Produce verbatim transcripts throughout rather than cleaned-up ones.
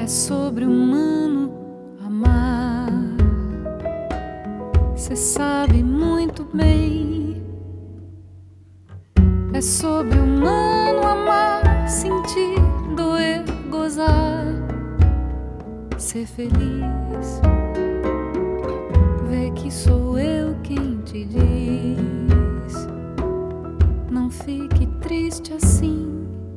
sobre-humano amar. Cê sabe muito bem. É sobre-humano amar, sentir, doer, gozar, ser feliz. Vê que sou eu quem te diz: não fique triste assim.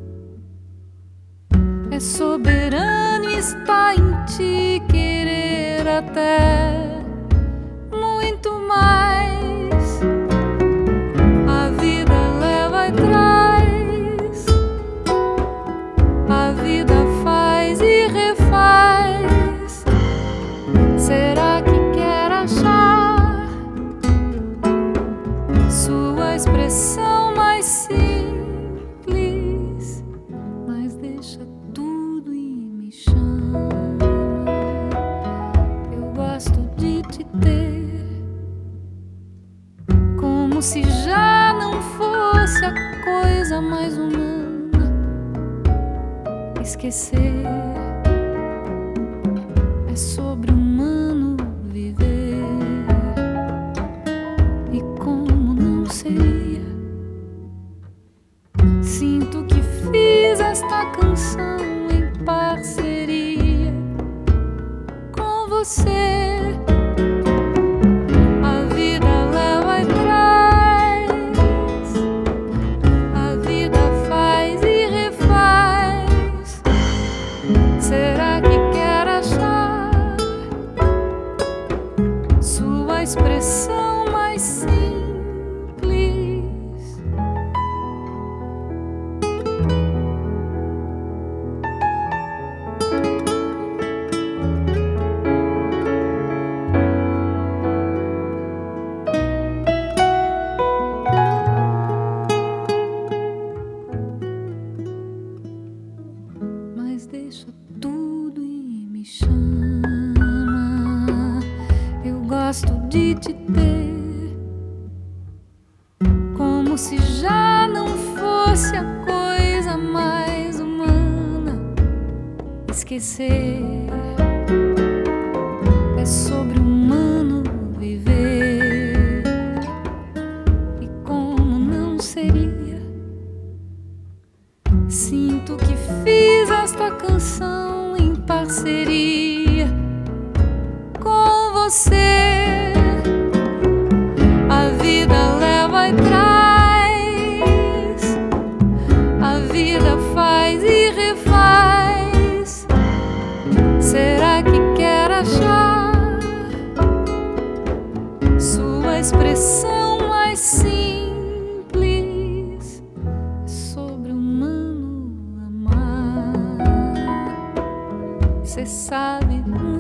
É soberano e está em ti querer até muito mais. A vida leva e traz, a vida faz e refaz. Será que quer achar sua expressão mais simples? Mas deixa tudo e me chama. Eu gosto de te ter, como se já não fosse a coisa mais humana. Esquecer é sobre-humano viver. E como não seria? Sinto que fiz esta canção em parceria com você. A vida leva e traz, a vida faz e refaz. Será que quer achar sua expressão mais simples? Mas deixa tudo e me chama. Eu gosto de te ter, como se já não fosse a coisa mais humana. Esquecer é sobre-humano viver. E como não seria? Sinto que fiz esta canção em parceria com você. A vida leva e traz, a vida faz e refaz. Será que quer achar sua expressão mais simples? Sobre-humano amar. Cê sabe